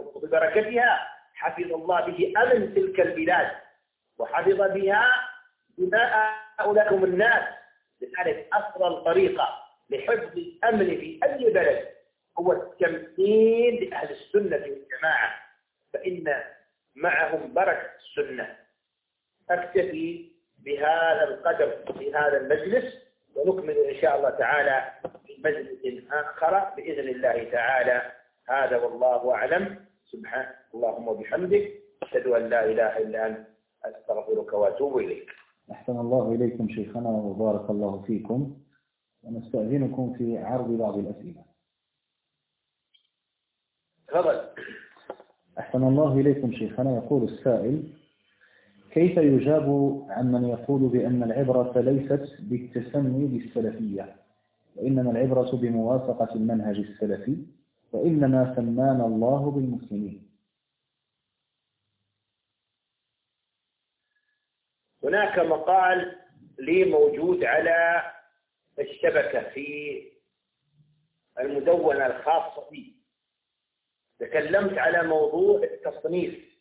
وببركتها حفظ الله به أمن تلك البلاد، وحفظ بها دماء لكم الناس. لذلك أفضل طريقة لحفظ الأمن في أي بلد هو التمثيل لأهل السنة والجماعة، فإن معهم بركة السنة. أكتفي بهذا القدر في هذا المجلس، ونكمل إن شاء الله تعالى في مجلس آخر بإذن الله تعالى. هذا والله أعلم. سبحانك اللهم وبحمدك، أشهد أن لا إله إلا أنت، أستغفرك وأتوب إليك. أحسن الله إليكم شيخنا وبارك الله فيكم، ونستأذنكم في عرض بعض الأسئلة. تفضل. أحسن الله إليكم شيخنا. يقول السائل: كيف يجاب عن من يقول بأن العبرة ليست بالتسمي بالسلفية، وإنما العبرة بموافقة المنهج السلفي، وإنما سمانا الله بالمسلمين؟ هناك مقال لي موجود على الشبكة في المدونة الخاصة بي، تكلمت على موضوع التصنيف،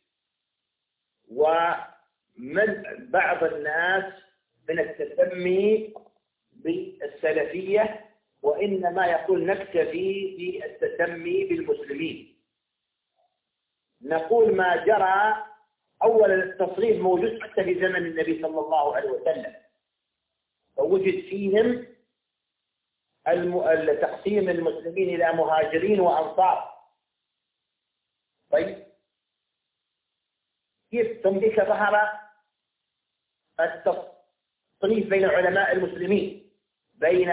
ومن بعض الناس من التسمي بالسلفية، وإنما يقول نكتفي بالتسمي بالمسلمين. نقول ما جرى. أولا التصنيف موجود حتى في زمن النبي صلى الله عليه وسلم، ووجد فيهم تقسيم المسلمين إلى مهاجرين وأنصار. طيب كيف ثم بك ظهر التصنيف بين علماء المسلمين بين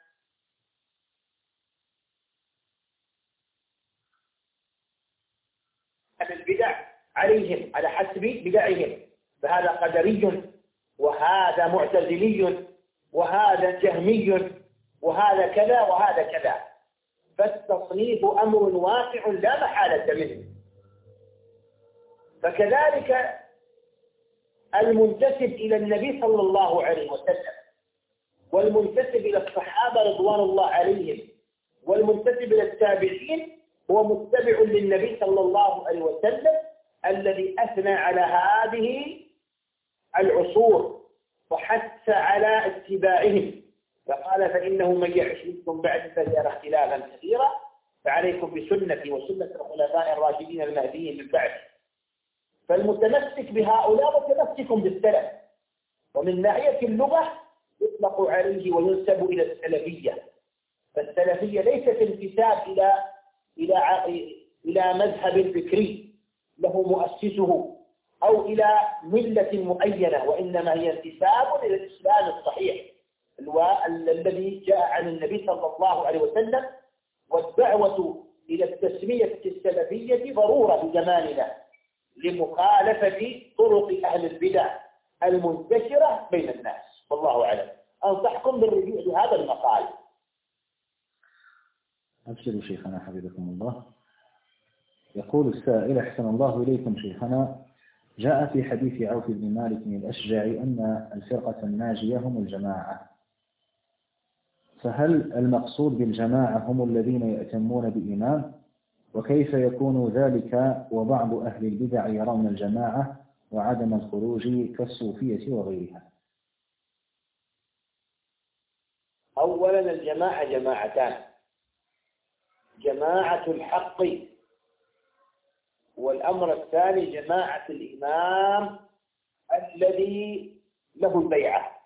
البدع عليهم على حسب بدعهم، فهذا قدري وهذا معتزلي وهذا جهمي وهذا كذا وهذا كذا. فالتصنيف أمر واقع لا محالة منه. فكذلك المنتسب إلى النبي صلى الله عليه وسلم، والمنتسب إلى الصحابة رضوان الله عليهم، والمنتسب إلى التابعين هو متبع للنبي صلى الله عليه وسلم الذي أثنى على هذه العصور وحث على اتباعهم، فقال: فإنه من يعش منكم بعد فسيرى اختلافا كثيرا، فعليكم بسنتي وسنة الخلفاء الراشدين المهديين من بعد. فالمتمسك بهؤلاء متمسك بالسلف. ومن ناحية اللغة يطلق عليه وينسب إلى السلفية، فالسلفية ليست انتساب إلى مذهب فكري له مؤسسه أو إلى ملة معينة، وإنما هي انتساب إلى الإسلام الصحيح الذي جاء عن النبي صلى الله عليه وسلم. والدعوة إلى التسمية السلفية ضرورة بزماننا لمخالفة طرق أهل البدع المنتشرة بين الناس، والله أعلم. أنصحكم بالرجوع لهذا المقال. أبشروا شيخنا حفظكم الله. يقول السائل: أحسن الله إليكم شيخنا، جاء في حديث عوف بن مالك الأشجعي أن الفرقة الناجية هم الجماعة، فهل المقصود بالجماعة هم الذين يأتمون بإمام؟ وكيف يكون ذلك وبعض أهل البدع يرون الجماعة وعدم الخروج كالصوفية وغيرها؟ أولا الجماعة جماعتان: جماعة الحق، والأمر الثاني جماعة الإمام الذي له البيعة.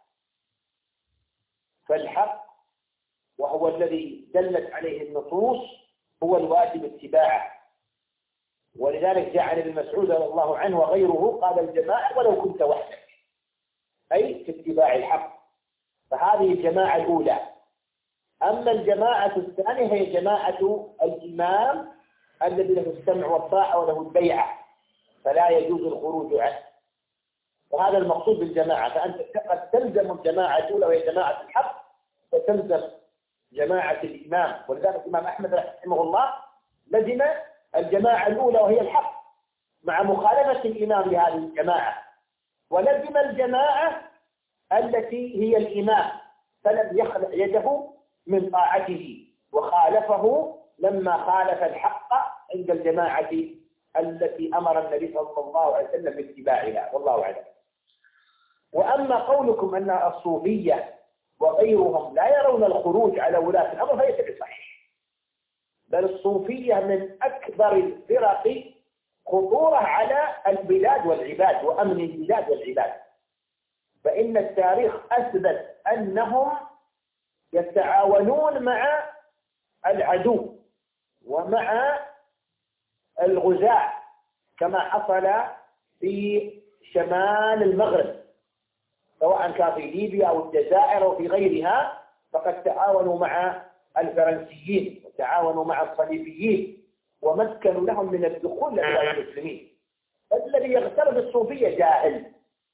فالحق وهو الذي دلت عليه النصوص هو الواجب اتباعه، ولذلك جاء عن ابن مسعود رضي الله عنه وغيره قال: الجماعة ولو كنت وحدك، أي في اتباع الحق. فهذه الجماعة الأولى. أما الجماعة الثانية هي جماعة الإمام الذي له السمع والطاعة وله البيعة، فلا يجوز الخروج عنه. وهذا المقصود بالجماعة. فأنت قد تلزم الجماعة الأولى وهي جماعة الحق، وتلزم جماعة الإمام. ولذلك الإمام أحمد رحمه الله لزم الجماعة الأولى وهي الحق مع مخالفة الإمام لهذه الجماعة، ولزم الجماعة التي هي الإمام فلم يخلع يده من طاعته، وخالفه لما خالف الحق عند الجماعة التي أمر النبي صلى الله عليه وسلم باتباعها، والله أعلم. وأما قولكم أن الصوفية وغيرهم لا يرون الخروج على ولاة الأمر فليس بصحيح، بل الصوفية من أكبر الفرق خطورة على البلاد والعباد وأمن البلاد والعباد، فإن التاريخ أثبت أنهم يتعاونون مع العدو ومع الغزاة كما حصل في شمال المغرب، سواء كان في ليبيا أو الجزائر أو في غيرها، فقد تعاونوا مع الفرنسيين وتعاونوا مع الصليبيين ومكنوا لهم من الدخول لبلاد المسلمين. الذي يغتر بالصوفية جاهل.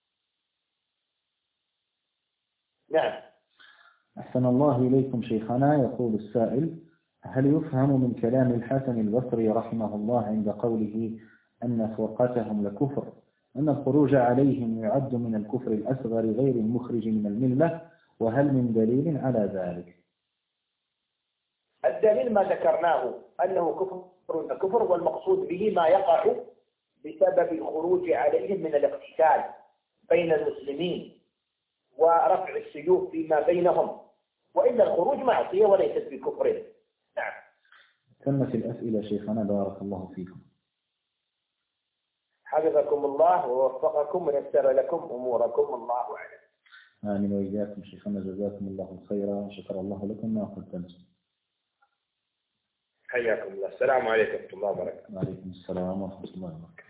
نعم. أحسن الله إليكم شيخنا. يقول السائل: هل يفهم من كلام الحسن البصري رحمه الله عند قوله أن فرقتهم لكفر أن الخروج عليهم يعد من الكفر الأصغر غير المخرج من الملة، وهل من دليل على ذلك؟ الدليل ما ذكرناه أنه كفر، والمقصود به ما يقع بسبب الخروج عليهم من الاقتتال بين المسلمين ورفع السيوف فيما بينهم، وإن الخروج معصية وليست بكفر. نعم. تمت الأسئلة شيخنا، بارك الله فيكم. حفظكم الله ووفقكم ويسر لكم أموركم، الله أعلم. آمين وإياكم شيخنا، جزاكم الله خيرا، شكر الله لكم ما قدمتم. حياكم الله. السلام عليكم ورحمة الله وبركاته. وعليكم السلام ورحمة الله وبركاته.